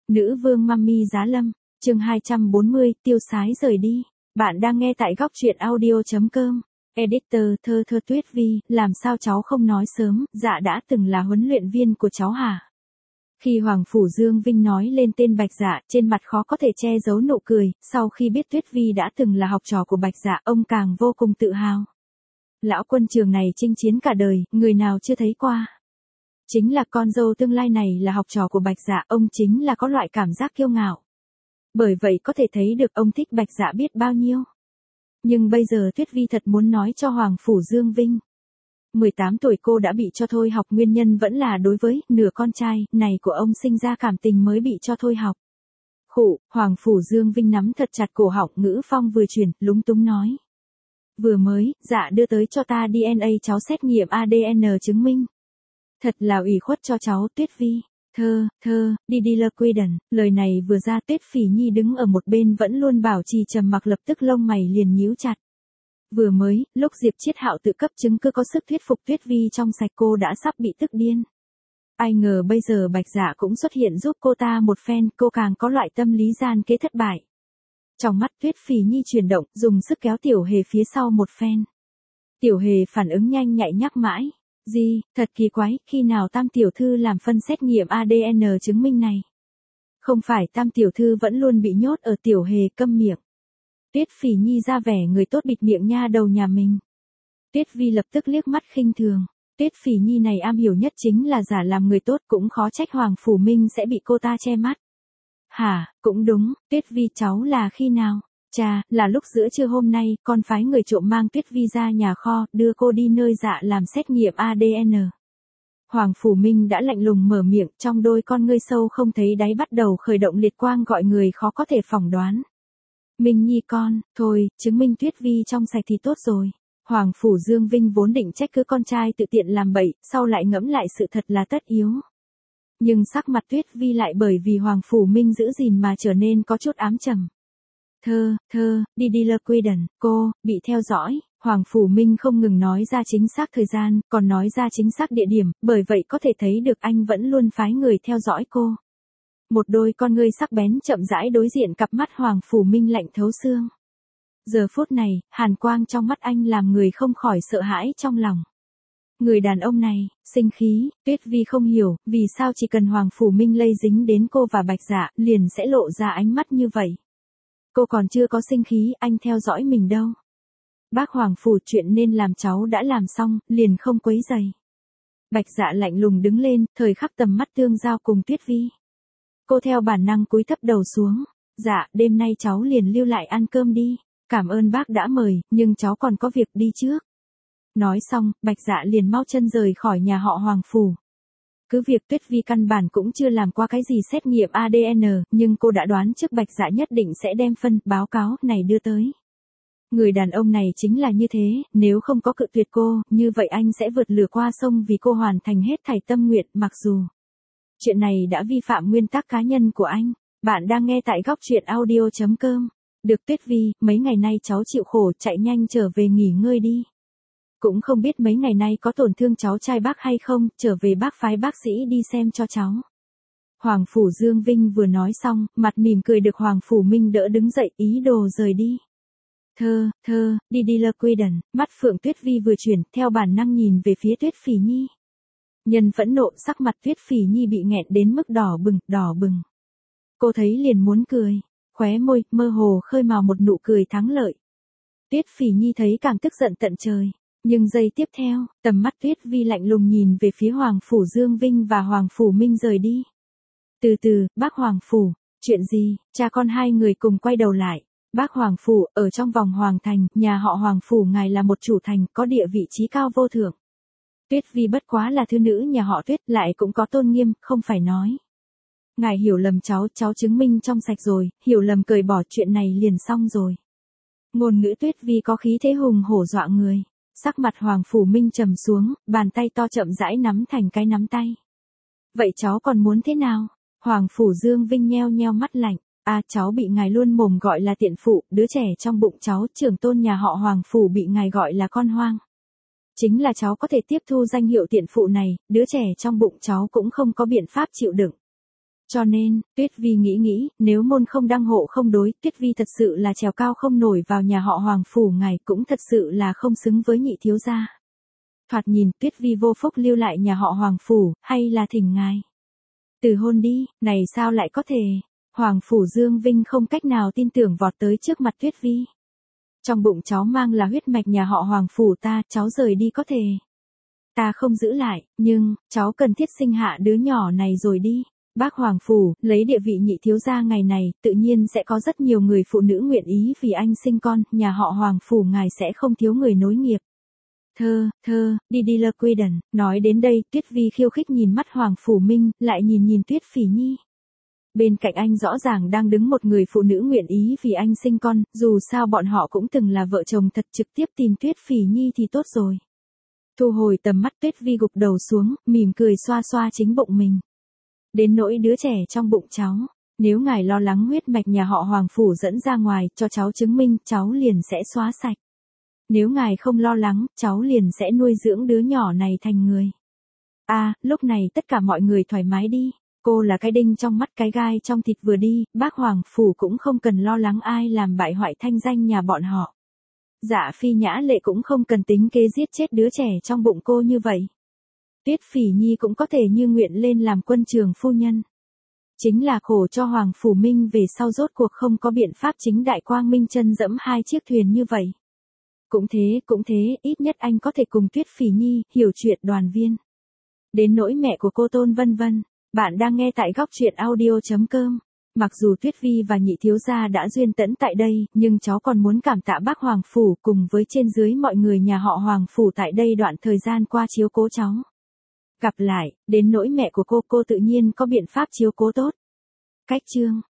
Nữ vương Mummy Giá Lâm, chương 240, tiêu sái rời đi. Bạn đang nghe tại góc truyện audio.com. Editor Thơ Thơ Tuyết Vi, làm sao cháu không nói sớm, dạ đã từng là huấn luyện viên của cháu hả? Khi Hoàng Phủ Dương Vinh nói lên tên Bạch Dạ, trên mặt khó có thể che giấu nụ cười, sau khi biết Tuyết Vi đã từng là học trò của Bạch Dạ, ông càng vô cùng tự hào. Lão quân trường này chinh chiến cả đời, người nào chưa thấy qua. Chính là con dâu tương lai này là học trò của Bạch Dạ, ông chính là có loại cảm giác kiêu ngạo. Bởi vậy có thể thấy được ông thích Bạch Dạ biết bao nhiêu. Nhưng bây giờ Tuyết Vi thật muốn nói cho Hoàng Phủ Dương Vinh. 18 tuổi cô đã bị cho thôi học, nguyên nhân vẫn là đối với nửa con trai này của ông sinh ra cảm tình mới bị cho thôi học. Khụ, Hoàng Phủ Dương Vinh nắm thật chặt cổ họng, ngữ phong vừa chuyển, lúng túng nói. Vừa mới, dạ đưa tới cho ta DNA cháu xét nghiệm ADN chứng minh. Thật là ủy khuất cho cháu. Tuyết Vi. Đi lơ quy đần. Lời này vừa ra, Tuyết Phỉ Nhi đứng ở một bên vẫn luôn bảo trì trầm mặc, lập tức lông mày liền nhíu chặt. Vừa mới, lúc Diệp Chiết Hạo tự cấp chứng cứ có sức thuyết phục Tuyết Vi trong sạch, cô đã sắp bị tức điên. Ai ngờ bây giờ Bạch Dạ cũng xuất hiện giúp cô ta một phen, cô càng có loại tâm lý gian kế thất bại. Trong mắt Tuyết Phỉ Nhi chuyển động, dùng sức kéo Tiểu Hề phía sau một phen. Tiểu Hề phản ứng nhanh nhạy nhắc mãi. Gì, thật kỳ quái, khi nào Tam tiểu thư làm phân xét nghiệm ADN chứng minh này? Không phải Tam tiểu thư vẫn luôn bị nhốt ở. Tiểu Hề câm miệng. Tuyết Phỉ Nhi ra vẻ người tốt bịt miệng nha đầu nhà mình. Tuyết Vi lập tức liếc mắt khinh thường. Tuyết Phỉ Nhi này am hiểu nhất chính là giả làm người tốt, cũng khó trách Hoàng Phủ Minh sẽ bị cô ta che mắt. Hả, cũng đúng, Tuyết Vi cháu là khi nào? Chà, là lúc giữa trưa hôm nay, con phái người trộm mang Tuyết Vi ra nhà kho, đưa cô đi nơi Dạ làm xét nghiệm ADN. Hoàng Phủ Minh đã lạnh lùng mở miệng, trong đôi con ngươi sâu không thấy đáy bắt đầu khởi động liệt quang, gọi người khó có thể phỏng đoán. Minh Nhi con, thôi, chứng minh Tuyết Vi trong sạch thì tốt rồi. Hoàng Phủ Dương Vinh vốn định trách cứ con trai tự tiện làm bậy, sau lại ngẫm lại sự thật là tất yếu. Nhưng sắc mặt Tuyết Vi lại bởi vì Hoàng Phủ Minh giữ gìn mà trở nên có chút ám trầm. Đi lơ quy đần, cô, bị theo dõi. Hoàng Phủ Minh không ngừng nói ra chính xác thời gian, còn nói ra chính xác địa điểm, bởi vậy có thể thấy được anh vẫn luôn phái người theo dõi cô. Một đôi con ngươi sắc bén chậm rãi đối diện cặp mắt Hoàng Phủ Minh lạnh thấu xương. Giờ phút này, hàn quang trong mắt anh làm người không khỏi sợ hãi trong lòng. Người đàn ông này, sinh khí. Tuyết Vi không hiểu, vì sao chỉ cần Hoàng Phủ Minh lây dính đến cô và Bạch Dạ, liền sẽ lộ ra ánh mắt như vậy. Cô còn chưa có sinh khí, anh theo dõi mình đâu. Bác Hoàng Phủ, chuyện nên làm cháu đã làm xong, liền không quấy rầy. Bạch Dạ lạnh lùng đứng lên, thời khắc tầm mắt tương giao cùng Tuyết Vi. Cô theo bản năng cúi thấp đầu xuống. Dạ, đêm nay cháu liền lưu lại ăn cơm đi. Cảm ơn bác đã mời, nhưng cháu còn có việc đi trước. Nói xong, Bạch Dạ liền mau chân rời khỏi nhà họ Hoàng Phủ. Cứ việc Tuyết Vi căn bản cũng chưa làm qua cái gì xét nghiệm ADN, nhưng cô đã đoán trước Bạch Dạ nhất định sẽ đem phân báo cáo này đưa tới. Người đàn ông này chính là như thế, nếu không có cự tuyệt cô, như vậy anh sẽ vượt lửa qua sông vì cô hoàn thành hết thảy tâm nguyện, mặc dù chuyện này đã vi phạm nguyên tắc cá nhân của anh. Bạn đang nghe tại góc truyện audio.com. Được Tuyết Vi, mấy ngày nay cháu chịu khổ, chạy nhanh trở về nghỉ ngơi đi. Cũng không biết mấy ngày nay có tổn thương cháu trai bác hay không, trở về bác phái bác sĩ đi xem cho cháu. Hoàng Phủ Dương Vinh vừa nói xong, mặt mỉm cười được Hoàng Phủ Minh đỡ đứng dậy, ý đồ rời đi. Đi lơ quy đần. Mắt Phượng Tuyết Vi vừa chuyển, theo bản năng nhìn về phía Tuyết Phỉ Nhi. Nhân phẫn nộ, sắc mặt Tuyết Phỉ Nhi bị nghẹn đến mức đỏ bừng. Cô thấy liền muốn cười, khóe môi mơ hồ khơi mào một nụ cười thắng lợi. Tuyết Phỉ Nhi thấy càng tức giận tận trời, nhưng giây tiếp theo, tầm mắt Tuyết Vi lạnh lùng nhìn về phía Hoàng Phủ Dương Vinh và Hoàng Phủ Minh rời đi. Từ từ, bác Hoàng Phủ, chuyện gì? Cha con hai người cùng quay đầu lại. Bác Hoàng Phủ, ở trong vòng Hoàng Thành, nhà họ Hoàng Phủ ngài là một chủ thành, có địa vị trí cao vô thượng. Tuyết Vi bất quá là thư nữ nhà họ Tuyết, lại cũng có tôn nghiêm, không phải nói. Ngài hiểu lầm cháu chứng minh trong sạch rồi, hiểu lầm cởi bỏ, chuyện này liền xong rồi. Ngôn ngữ Tuyết Vi có khí thế hùng hổ dọa người. Sắc mặt Hoàng Phủ Minh trầm xuống, bàn tay to chậm rãi nắm thành cái nắm tay. Vậy cháu còn muốn thế nào? Hoàng Phủ Dương Vinh nheo mắt lạnh. Cháu bị ngài luôn mồm gọi là tiện phụ, đứa trẻ trong bụng cháu, trưởng tôn nhà họ Hoàng Phủ bị ngài gọi là con hoang. Chính là cháu có thể tiếp thu danh hiệu tiện phụ này, đứa trẻ trong bụng cháu cũng không có biện pháp chịu đựng. Cho nên, Tuyết Vi nghĩ, nếu môn không đăng hộ không đối, Tuyết Vi thật sự là trèo cao không nổi vào nhà họ Hoàng phủ ngài, cũng thật sự là không xứng với nhị thiếu gia. Thoạt nhìn, Tuyết Vi vô phúc lưu lại nhà họ Hoàng phủ, hay là thỉnh ngài từ hôn đi, này sao lại có thể? Hoàng phủ Dương Vinh không cách nào tin tưởng vọt tới trước mặt Tuyết Vi. Trong bụng cháu mang là huyết mạch nhà họ Hoàng phủ ta, cháu rời đi có thể. Ta không giữ lại, nhưng, cháu cần thiết sinh hạ đứa nhỏ này rồi đi. Bác Hoàng phủ, lấy địa vị nhị thiếu gia ngày này, tự nhiên sẽ có rất nhiều người phụ nữ nguyện ý vì anh sinh con, nhà họ Hoàng phủ ngài sẽ không thiếu người nối nghiệp. Đi lơ quy đần, nói đến đây, Tuyết Vi khiêu khích nhìn mắt Hoàng Phủ Minh, lại nhìn Tuyết Phỉ Nhi. Bên cạnh anh rõ ràng đang đứng một người phụ nữ nguyện ý vì anh sinh con, dù sao bọn họ cũng từng là vợ chồng thật, trực tiếp tìm Tuyết Phỉ Nhi thì tốt rồi. Thu hồi tầm mắt, Tuyết Vi gục đầu xuống, mỉm cười xoa xoa chính bụng mình. Đến nỗi đứa trẻ trong bụng cháu, nếu ngài lo lắng huyết mạch nhà họ Hoàng Phủ dẫn ra ngoài, cho cháu chứng minh, cháu liền sẽ xóa sạch. Nếu ngài không lo lắng, cháu liền sẽ nuôi dưỡng đứa nhỏ này thành người. Lúc này tất cả mọi người thoải mái đi. Cô là cái đinh trong mắt cái gai trong thịt vừa đi, bác Hoàng Phủ cũng không cần lo lắng ai làm bại hoại thanh danh nhà bọn họ. Dạ Phi Nhã Lệ cũng không cần tính kế giết chết đứa trẻ trong bụng cô như vậy. Tuyết Phỉ Nhi cũng có thể như nguyện lên làm quân trường phu nhân. Chính là khổ cho Hoàng Phủ Minh về sau rốt cuộc không có biện pháp chính đại quang minh chân dẫm hai chiếc thuyền như vậy. Cũng thế, ít nhất anh có thể cùng Tuyết Phỉ Nhi hiểu chuyện đoàn viên. Đến nỗi mẹ của cô Tôn Vân Vân, bạn đang nghe tại góc truyện audio.com. Mặc dù Tuyết Vi và nhị thiếu gia đã duyên tẫn tại đây, nhưng cháu còn muốn cảm tạ bác Hoàng Phủ cùng với trên dưới mọi người nhà họ Hoàng Phủ tại đây đoạn thời gian qua chiếu cố cháu. Gặp lại, đến nỗi mẹ của cô tự nhiên có biện pháp chiếu cố tốt. Cách chương